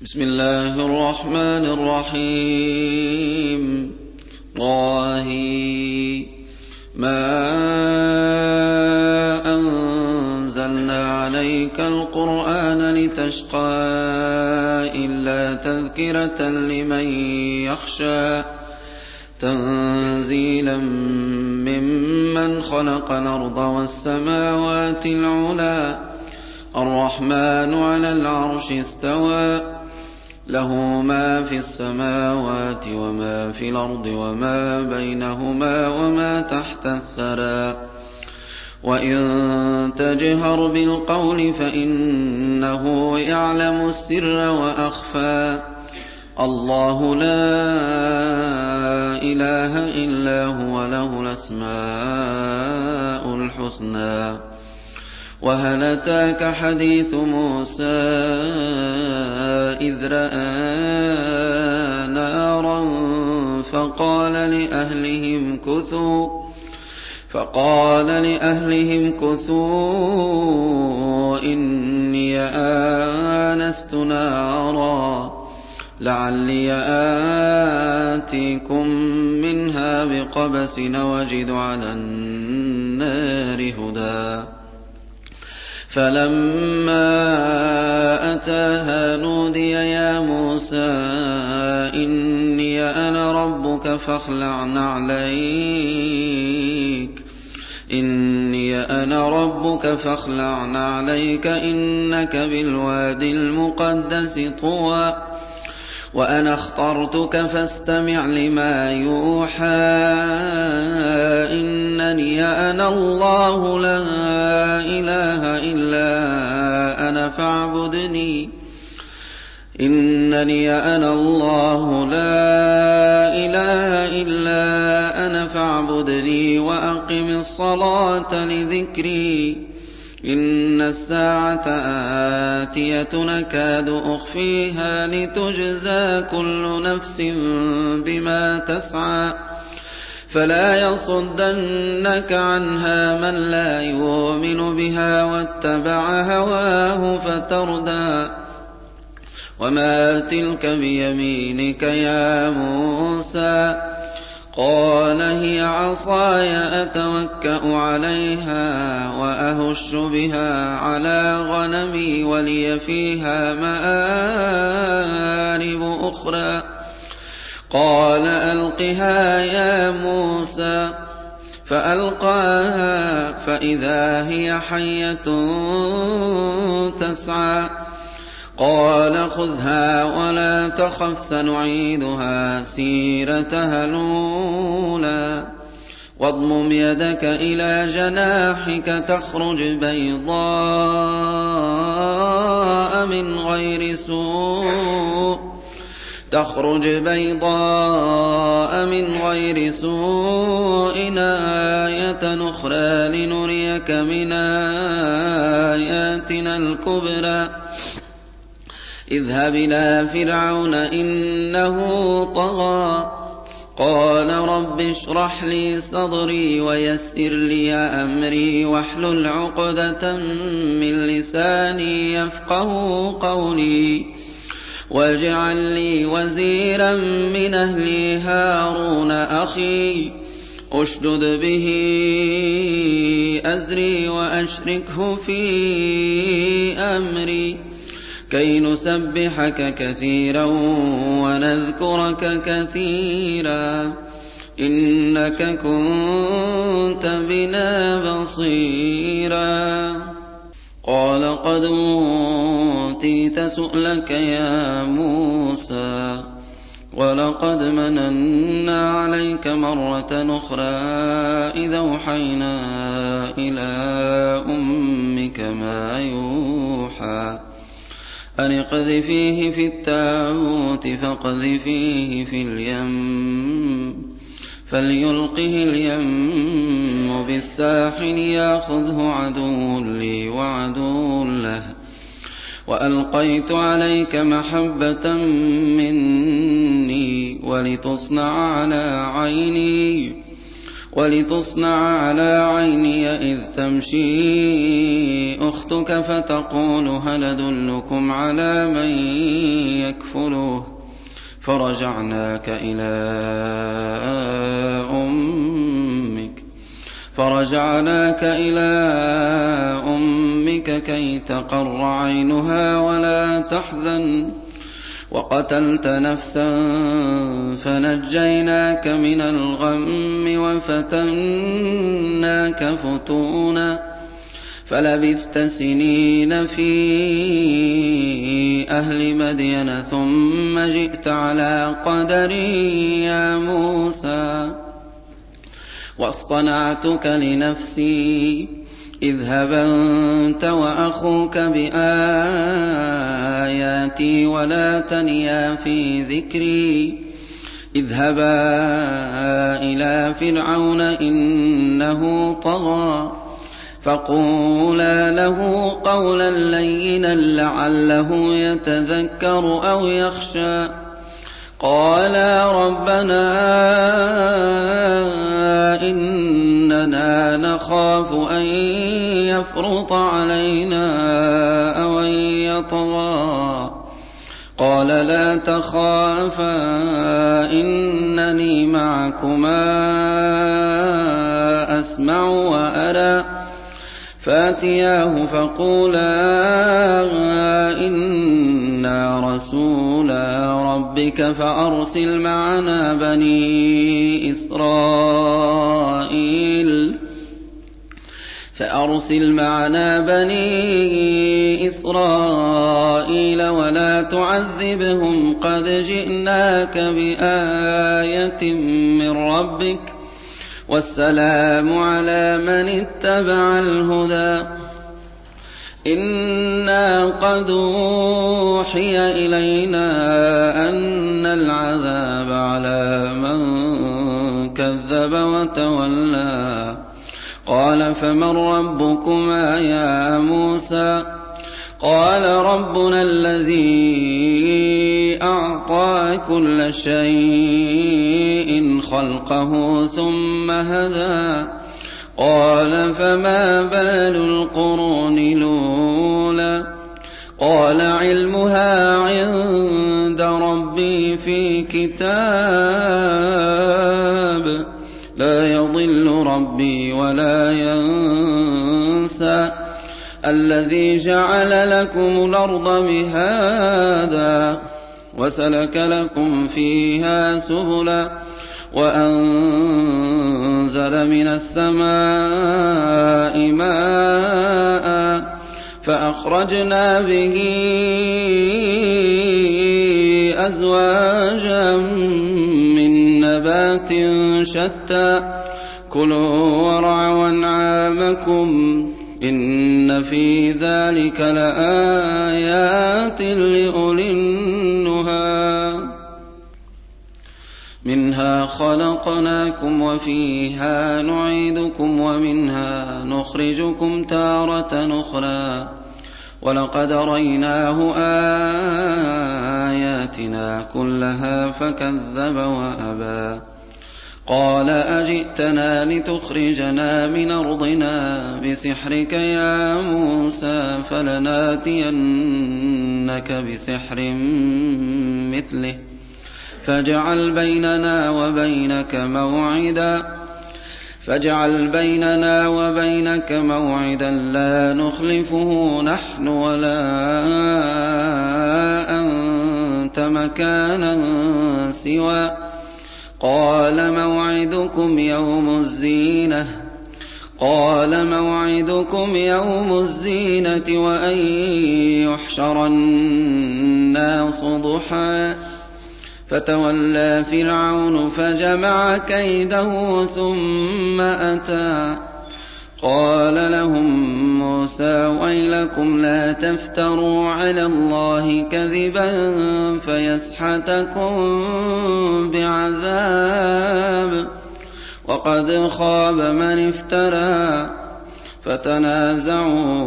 بسم الله الرحمن الرحيم. طه ما أنزلنا عليك القرآن لتشقى إلا تذكرة لمن يخشى تنزيلا ممن خلق الأرض والسماوات العلى الرحمن على العرش استوى له ما في السماوات وما في الأرض وما بينهما وما تحت الثرى وإن تجهر بالقول فإنه يعلم السر وأخفى الله لا إله إلا هو له الأسماء الحسنى. وهل أتاك حديث موسى إذ رأى نارا فقال لأهلهم كثوا إني آنست نارا لعلي آتيكم منها بقبس وجد على النار هدى. فلما أتاها نودي يا موسى إني أنا ربك فاخلع نعليك إنك بالوادي المقدس طوى وأنا اخترتك فاستمع لما يوحى إنني أنا الله لا إله إلا أنا فاعبدني وأقم الصلاة لذكري إن الساعة آتية نكاد أخفيها لتجزى كل نفس بما تسعى فلا يصدنك عنها من لا يؤمن بها واتبع هواه فتردى. وما تلك بيمينك يا موسى قال هي عصاي أتوكأ عليها وأهش بها على غنمي ولي فيها مآرب أخرى قال ألقها يا موسى فألقاها فإذا هي حية تسعى قال خذها ولا تخف سنعيدها سيرتها الأولى واضمم يدك إلى جناحك تخرج بيضاء من غير سوء آية أخرى لنريك من آياتنا الكبرى اذهب إلى فرعون إنه طغى قال رب اشرح لي صدري ويسر لي أمري واحلل عقدة من لساني يفقه قولي واجعل لي وزيرا من أهلي هارون أخي أشدد به أزري وأشركه في أمري كي نسبحك كثيرا ونذكرك كثيرا إنك كنت بنا بصيرا. قال قد أوتيت سؤلك يا موسى ولقد مننا عليك مرة أخرى إذا أوحينا إلى أمك ما يوحى أن اقذفيه في التابوت فاقذفيه في اليم فليلقه اليم بالساحل يأخذه عدو لي وعدو له وألقيت عليك محبة مني ولتصنع على عيني إذ تمشي أختك فتقول هل أدلكم على من الفلوه فرجعناك إلى أمك كي تقر عينها ولا تحزن وقتلت نفسا فنجيناك من الغم وفتناك فتونا فلبثت سنين في أهل مدين ثم جئت على قدري يا موسى واصطنعتك لنفسي اذهب أنت وأخوك بآياتي ولا تنيا في ذكري اذهبا إلى فرعون إنه طغى فقولا له قولا لينا لعله يتذكر أو يخشى قالا ربنا إننا نخاف أن يفرط علينا أو أن يطغى قال لا تخافا إنني معكما أسمع وأرى فاتياه فقولا إنا رسولا ربك فأرسل معنا بني إسرائيل ولا تعذبهم قد جئناك بآية من ربك والسلام على من اتبع الهدى إنا قد أوحي إلينا أن العذاب على من كذب وتولى قال فمن ربكما يا موسى قال ربنا الذي أعطى كل شيء خلقه ثم هدى قال فما بال القرون الأولى قال علمها عند ربي في كتاب لا يضل ربي ولا ينسى الذي جعل لكم الأرض مهادا وسلك لكم فيها سبلا وأنزل من السماء ماء فأخرجنا به أزواجا من نبات شتى كلوا وارعوا أنعامكم إن في ذلك لآيات لأولي النهى منها خلقناكم وفيها نعيدكم ومنها نخرجكم تارة أخرى ولقد ريناه آياتنا كلها فكذب وأبى قال أجئتنا لتخرجنا من أرضنا بسحرك يا موسى فلناتينك بسحر مثله فاجعل بيننا وبينك موعدا لا نخلفه نحن ولا أنت مكانا سوى قال موعدكم يوم الزينة وأن يحشر الناس ضحى فتولى فرعون فجمع كيده ثم أتى قال لهم موسى ويلكم لا تفتروا على الله كذبا فيسحتكم بعذاب وقد خاب من افترى فتنازعوا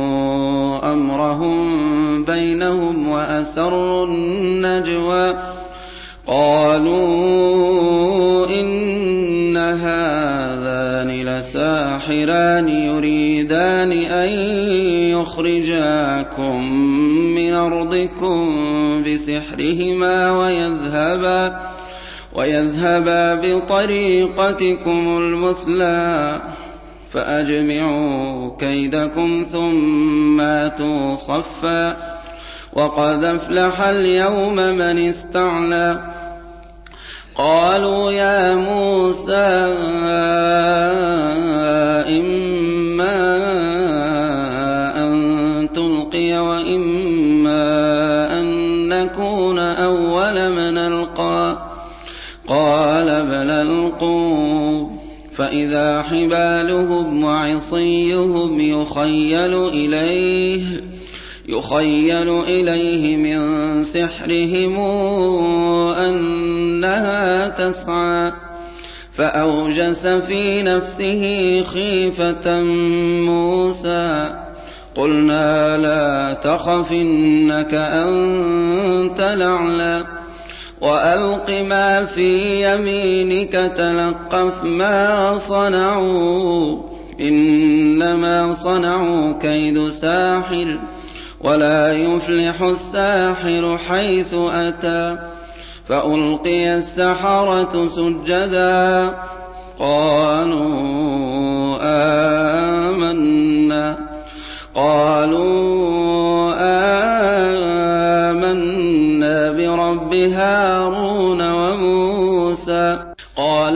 أمرهم بينهم وأسروا النجوى قالوا إن هذان لساحران يريدان أن يخرجاكم من من أرضكم بسحرهما ويذهبا بطريقتكم المثلى فأجمعوا كيدكم ثم أتوا صفا وقد أفلح اليوم من استعلى قالوا يا موسى إما أن تلقي وإما أن نكون أول من ألقى قال بل ألقوا فإذا حبالهم وعصيهم يخيل إليه من سحرهم أنها تسعى فأوجس في نفسه خيفة موسى قلنا لا تخف إنك أنت الأعلى وألق ما في يمينك تلقف ما صنعوا إنما صنعوا كيد ساحر ولا يفلح الساحر حيث أتى فألقي السحرة سجدا قالوا آمنا برب هارون وموسى قال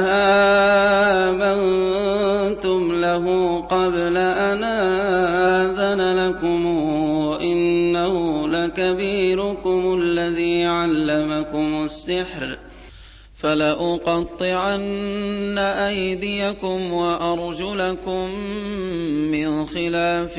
أهامنتم له قبل أن آذن لكم إنه لكبيركم الذي علمكم السحر فلأقطعن أيديكم وأرجلكم من خلاف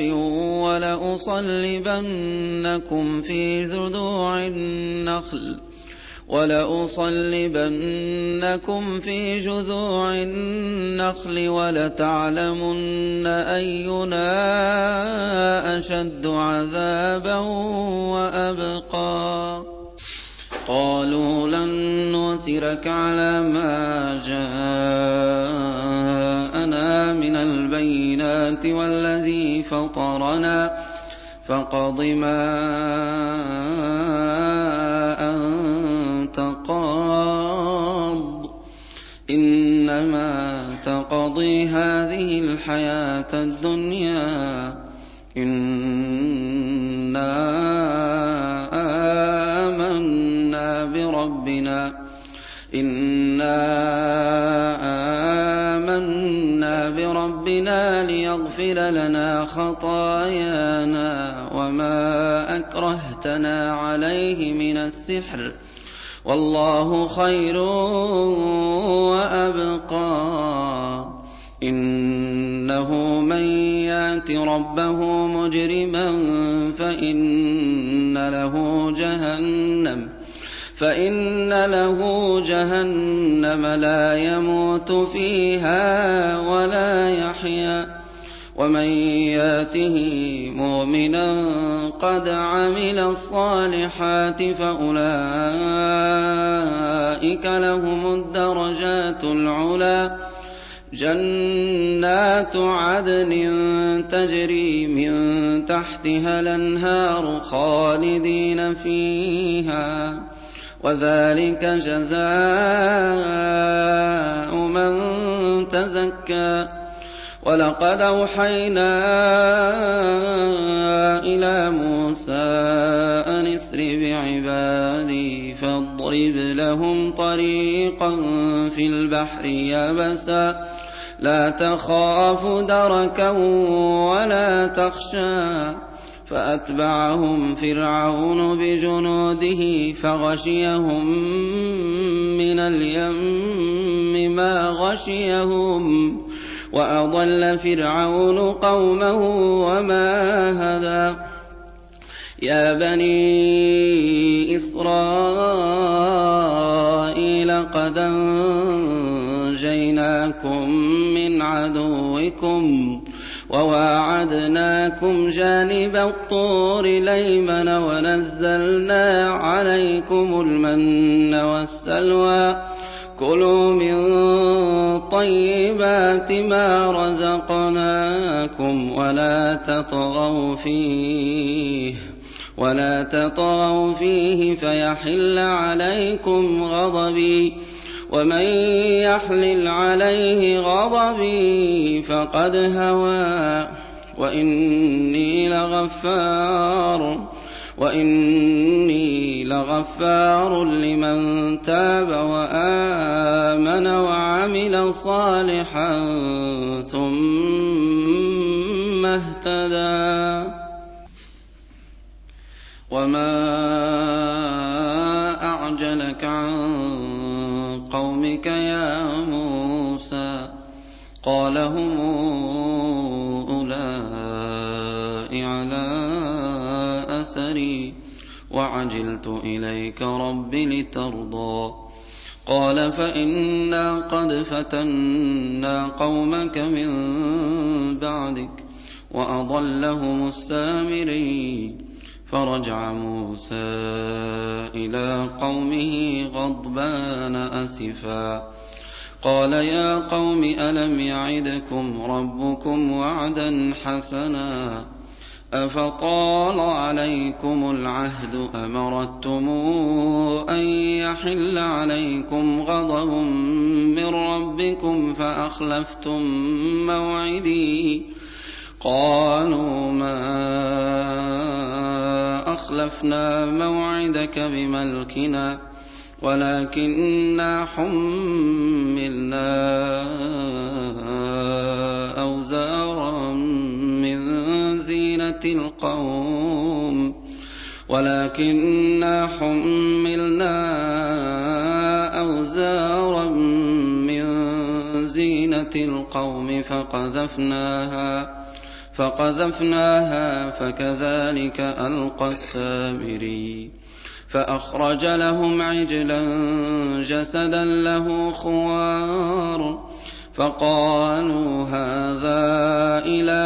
ولأصلبنكم في جذوع النخل ولتعلمن أينا أشد عذابا وأبقى قالوا لن نؤثرك على ما جاءنا من البينات والذي فطرنا فاقض ما أنت قاض إنما تقضي هذه الحياة الدنيا إنا آمنا بربنا ليغفر لنا خطايانا وما أكرهتنا عليه من السحر والله خير وأبقى إنه من يأت ربه مجرما فإن له جهنم لا يموت فيها ولا يحيا ومن ياته مؤمنا قد عمل الصالحات فأولئك لهم الدرجات العلى جنات عدن تجري من تحتها الأنهار خالدين فيها وذلك جزاء من تزكى ولقد أوحينا إلى موسى أن اسر بعبادي فاضرب لهم طريقا في البحر يبسا لا تخاف دركا ولا تخشى فأتبعهم فرعون بجنوده فغشيهم من اليم ما غشيهم وأضل فرعون قومه وما هدى يا بني إسرائيل قد أنجيناكم من عدوكم وواعدناكم جانب الطور الأيمن ونزلنا عليكم المن والسلوى كلوا من طيبات ما رزقناكم ولا تطغوا فيه ولا تطغوا فيه فيحل عليكم غضبي ومن يحلل عليه غضبي فقد هوى وإني لغفار لمن تاب وآمن وعمل صالحا ثم اهتدى وما أعجلك عن قومك يا موسى قال هم أولئك على أثري وعجلت إليك رب لترضى قال فإنا قد فتنا قومك من بعدك وأضلهم السامري فرجع موسى إلى قومه غضبان أسفا قال يا قوم ألم يعدكم ربكم وعدا حسنا أفطال عليكم العهد أم أردتم أن يحل عليكم غضب من ربكم فأخلفتم موعدي قالوا ما أخلفنا موعدك بملكنا ولكننا حملنا أوزارا من زينة القوم فقذفناها فكذلك ألقى السامري فأخرج لهم عجلا جسدا له خوار فقالوا هذا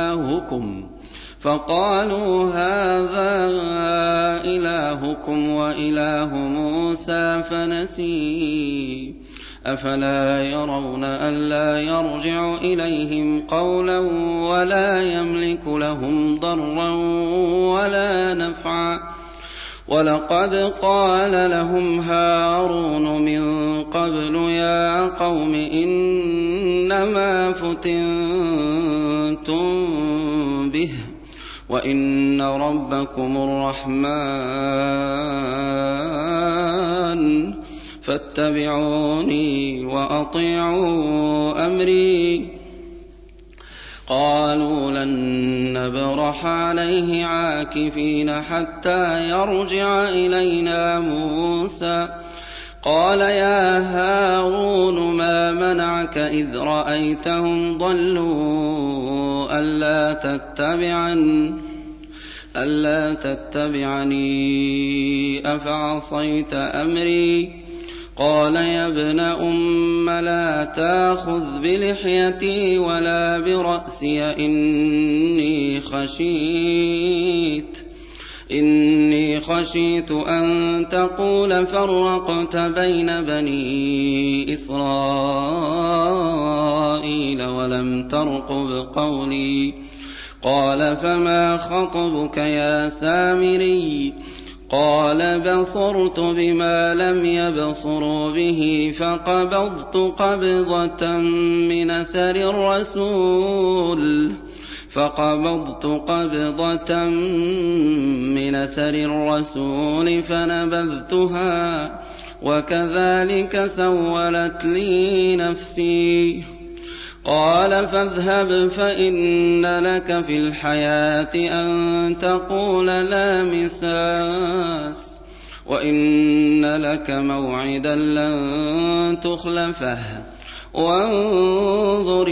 إلهكم وإله موسى فنسي أفلا يرون ألا يرجع إليهم قولا ولا يملك لهم ضرا ولا نفعا ولقد قال لهم هارون من قبل يا قوم إنما فتنتم به وإن ربكم الرحمن فاتبعوني وأطيعوا أمري قالوا لن نبرح عليه عاكفين حتى يرجع إلينا موسى قال يا هارون ما منعك إذ رأيتهم ضلوا ألا تتبعني أفعصيت أمري قال يا ابن أم لا تأخذ بلحيتي ولا برأسي إني خشيت أن تقول فرقت بين بني إسرائيل ولم ترقب قولي قال فما خطبك يا سامري قال بصرت بما لم يبصروا به فقبضت قبضة من أثر الرسول فنبذتها وكذلك سولت لي نفسي قال فاذهب فإن لك في الحياة أن تقول لا مساس وإن لك موعدا لن تخلفه وانظر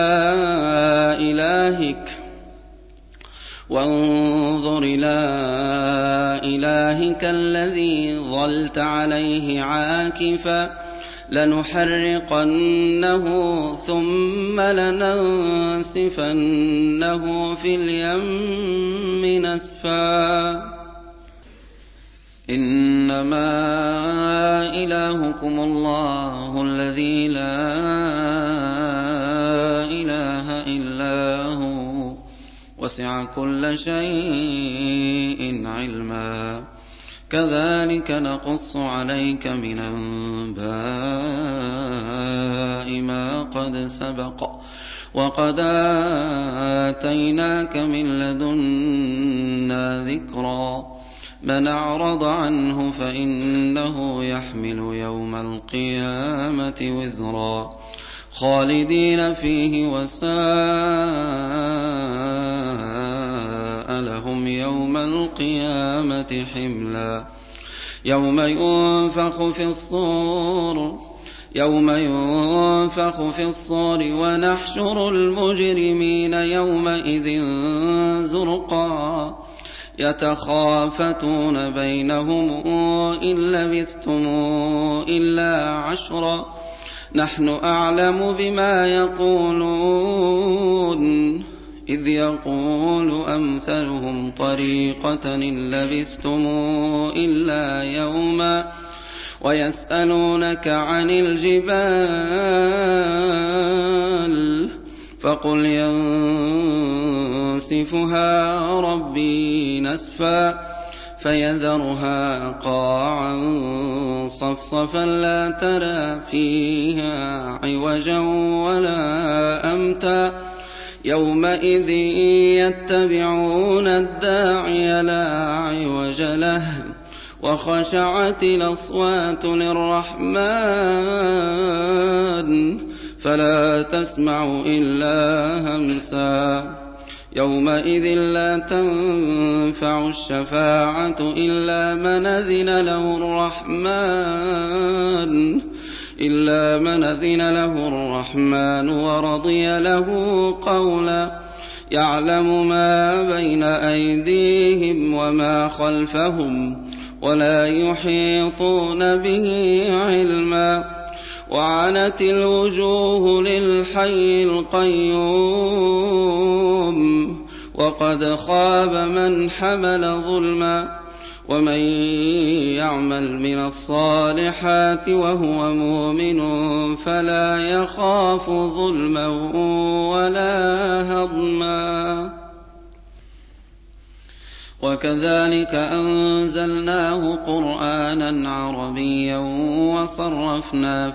إلى إلهك الذي ظلت عليه عاكفا لنحرقنه ثم لننسفنه في اليم نسفا إنما إلهكم الله الذي لا إله إلا هو وَسِعَ كُلَّ شَيْءٍ عِلْمًا كَذَٰلِكَ نَقُصُّ عَلَيْكَ مِنْ أَنبَاءِ مَا قَدْ سَبَقَ وَقَدْ آتَيْنَاكَ مِن لَّدُنَّا ذِكْرًا مَّنْ أَعْرَضَ عَنْهُ فَإِنَّهُ يَحْمِلُ يَوْمَ الْقِيَامَةِ وِزْرًا خَالِدِينَ فِيهِ وَسَاءَ لَهُمْ يَوْمَ الْقِيَامَةِ حِمْلًا يَوْمَ يُنفَخُ فِي الصُّورِ وَنَحْشُرُ الْمُجْرِمِينَ يَوْمَئِذٍ زُرْقًا يَتَخَافَتُونَ بَيْنَهُمْ إِن لَّبِثْتُمْ إِلَّا عَشْرًا نَّحْنُ أَعْلَمُ بِمَا يَقُولُونَ إِذْ يَقُولُ أَمْثَلُهُمْ طَرِيقَةً إِن لَّبِثْتُمْ إِلَّا يَوْمًا وَيَسْأَلُونَكَ عَنِ الْجِبَالِ فَقُلْ يَنسِفُهَا رَبِّي نَسْفًا فَيَذَرُهَا قَاعًا صَفْصَفًا لَّا تَرَىٰ فِيهَا عِوَجًا وَلَا أَمْتًا يَوْمَئِذٍ يَتَّبِعُونَ الدَّاعِيَ لَا عِوَجَ لَهُ وَخَشَعَتِ الْأَصْوَاتُ لِلرَّحْمَٰنِ فَلَا تَسْمَعُ إِلَّا هَمْسًا يَوْمَئِذٍ لَّا تَنفَعُ الشَّفَاعَةُ إِلَّا مَنْ أَذِنَ لَهُ الرَّحْمَٰنُ وَرَضِيَ لَهُ قَوْلًا يَعْلَمُ مَا بَيْنَ أَيْدِيهِمْ وَمَا خَلْفَهُمْ وَلَا يُحِيطُونَ بِهِ عِلْمًا وَعَنَتِ الْوُجُوهُ لِلْحَيِّ الْقَيُّومِ وَقَدْ خَابَ مَنْ حَمَلَ ظُلْمًا وَمَن يَعْمَلْ مِنَ الصَّالِحَاتِ وَهُوَ مُؤْمِنٌ فَلَا يَخَافُ ظُلْمًا وَلَا هَضْمًا وَكَذَٰلِكَ أَنزَلْنَاهُ قُرْآنًا عَرَبِيًّا وَصَرَّفْنَا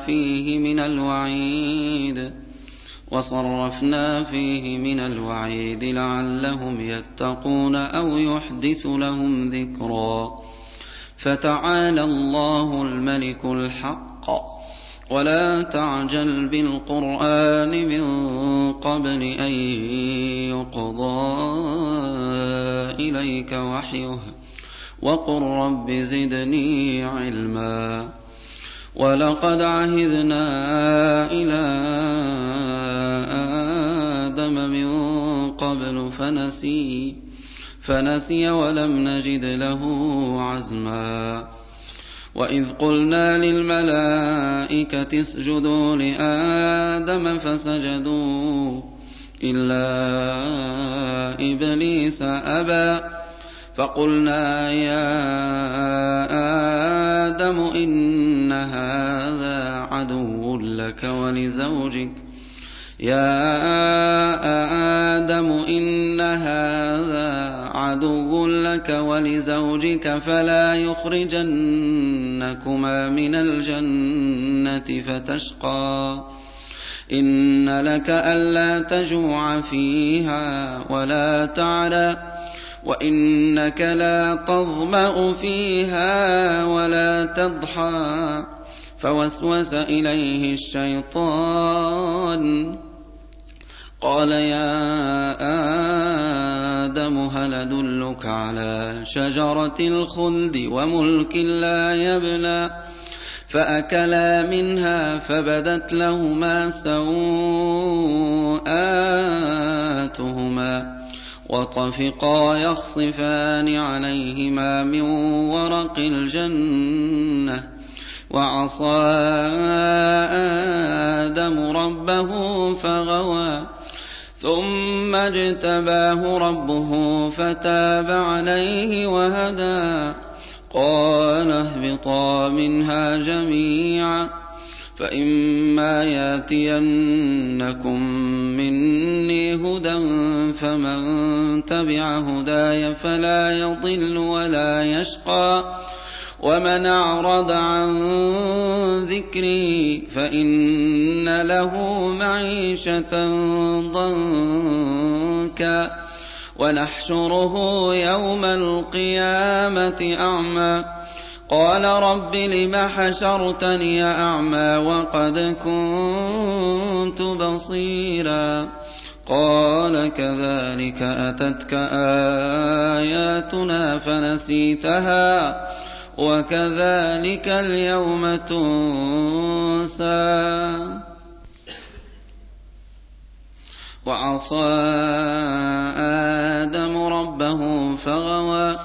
فِيهِ مِنَ الْوَعِيدِ لَعَلَّهُمْ يَتَّقُونَ أَوْ يُحْدِثُ لَهُمْ ذِكْرًا فَتَعَالَى اللَّهُ الْمَلِكُ الْحَقُّ وَلَا تَعْجَلْ بِالْقُرْآنِ مِن قَبْلِ أَن يُقْضَىٰ إِلَيْكَ وَحْيُهُ وَقُل رَّبِّ زِدْنِي عِلْمًا وَلَقَدْ عَهِدْنَا إِلَىٰ آدَمَ مِن قَبْلُ فَنَسِيَ وَلَمْ نَجِدْ لَهُ عَزْمًا وَإِذْ قُلْنَا لِلْمَلَائِكَةِ اسْجُدُوا لِآدَمَ فَسَجَدُوا إِلَّا إِبْلِيسَ أَبَىٰ فَقُلْنَا يَا آدَمُ إِنَّ هَٰذَا عَدُوٌّ لَّكَ وَلِزَوْجِكَ فَلَا يُخْرِجَنَّكُمَا مِنَ الْجَنَّةِ فَتَشْقَىٰ إِنَّ لَكَ أَلَّا تَجُوعَ فِيهَا وَلَا تَعْرَىٰ وَإِنَّكَ لَا تَظْمَأُ فِيهَا وَلَا تَضْحَىٰ فَوَسْوَسَ إِلَيْهِ الشَّيْطَانُ قَالَ يَا آدَمُ هَلْ أَدُلُّكَ عَلَىٰ شَجَرَةِ الْخُلْدِ وَمُلْكٍ لَّا يَبْلَىٰ فَأَكَلَا مِنْهَا فَبَدَتْ لَهُمَا سَوْآتُهُمَا وَطَفِقَا يَخْصِفَانِ عَلَيْهِمَا مِن وَرَقِ الْجَنَّةِ وَعَصَىٰ آدَمُ رَبَّهُ فَغَوَىٰ ثُمَّ اجْتَبَاهُ رَبُّهُ فَتَابَ عَلَيْهِ وَهَدَىٰ قَالَ اهْبِطَا مِنْهَا جَمِيعًا فإما ياتينكم مني هدى فمن تبع هداي فلا يضل ولا يشقى ومن أعرض عن ذكري فإن له معيشة ضنكا ونحشره يوم القيامة أعمى قال رب لم حشرتني أعمى وقد كنت بصيرا قال كذلك أتتك آياتنا فنسيتها وكذلك اليوم تنسى وعصى آدم ربه فغوى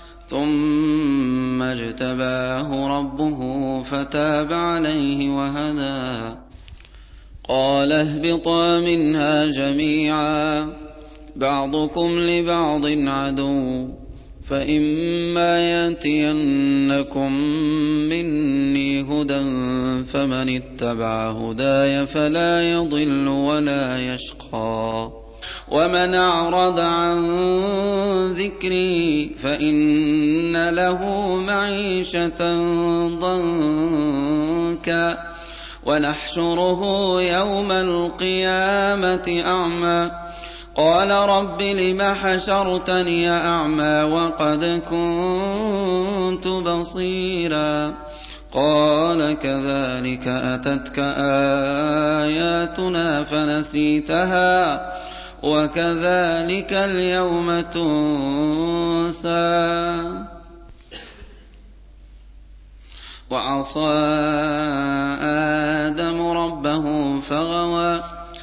ثم اجتباه ربه فتاب عليه وهدى قال اهبطا منها جميعا بعضكم لبعض عدو فإما يأتينكم مني هدى فمن اتبع هداي فلا يضل ولا يشقى ومن أعرض عن ذكري فإن له معيشة ضنكا ونحشره يوم القيامة أعمى قال رب لم حشرتني أعمى وقد كنت بصيرا قال كذلك أتتك آياتنا فنسيتها وكذلك اليوم تنسى وعصى آدم ربه فغوى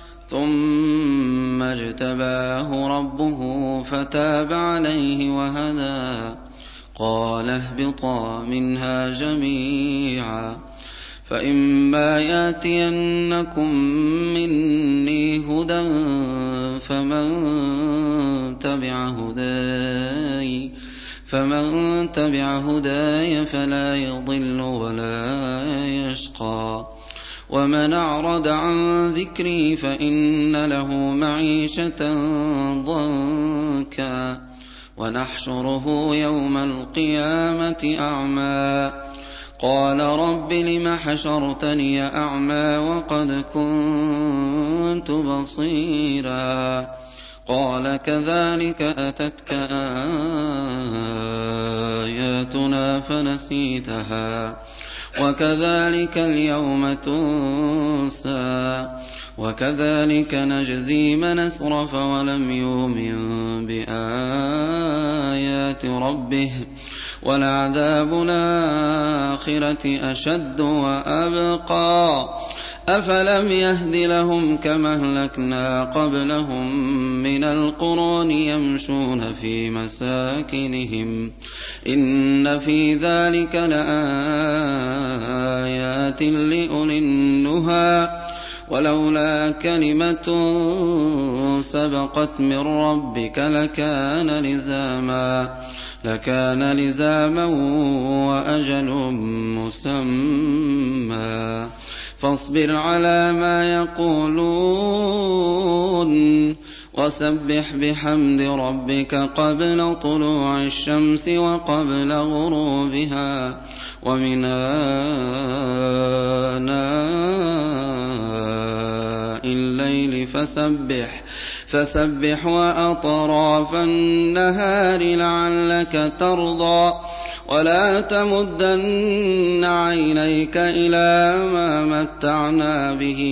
ثم اجتباه ربه فتاب عليه وهدى قال اهبطا منها جميعا فإما يأتينكم مني هدى فمن تبع هداي فلا يضل ولا يشقى ومن أعرض عن ذكري فإن له معيشة ضنكا ونحشره يوم القيامة أعمى قال رب لم حشرتني أعمى وقد كنت بصيرا قال كذلك أتتك آياتنا فنسيتها وكذلك اليوم تنسى وكذلك نجزي من أسرف ولم يؤمن بآيات ربه ولعذاب الآخرة أشد وأبقى أفلم يهد لهم كما أهلكنا قبلهم من القرون يمشون في مساكنهم إن في ذلك لآيات لأولي النهى ولولا كلمة سبقت من ربك لكان لزاما وأجل مسمى فاصبر على ما يقولون وسبح بحمد ربك قبل طلوع الشمس وقبل غروبها ومن آناء الليل فسبح وأطراف النهار لعلك ترضى ولا تمدن عينيك إلى ما متعنا به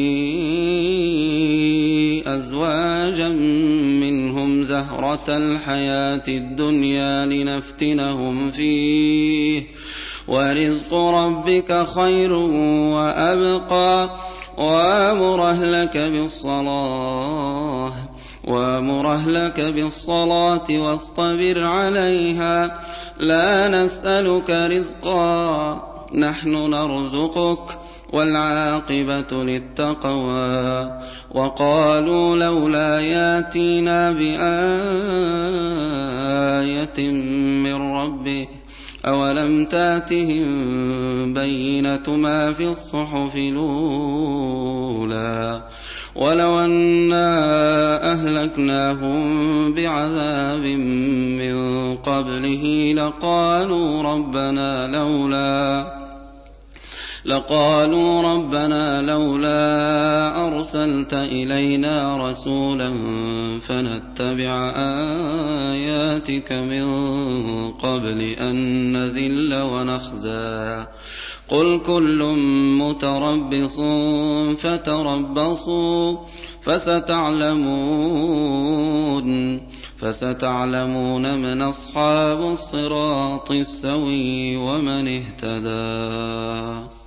أزواجا منهم زهرة الحياة الدنيا لنفتنهم فيه ورزق ربك خير وأبقى وأمر أهلك بالصلاة واصطبر عليها لا نسألك رزقا نحن نرزقك والعاقبة للتقوى وقالوا لولا ياتينا بآية من ربه أولم تاتهم الْبَيِّنَةُ مَا فِي الصُّحُفِ الْأُولَىٰ وَلَوْ أَنَّا أَهْلَكْنَاهُم بِعَذَابٍ مِّن قَبْلِهِ لَقَالُوا رَبَّنَا لَوْلَا أَرْسَلْتَ إِلَيْنَا رَسُولًا فَنَتَّبِعَ آيَاتِكَ مِن قَبْلِ أَن نَّذِلَّ وَنَخْزَىٰ قُلْ كُلٌّ مُّتَرَبِّصٌ فَتَرَبَّصُوا فَسَتَعْلَمُونَ مَنْ أَصْحَابُ الصِّرَاطِ السَّوِيِّ وَمَنِ اهْتَدَىٰ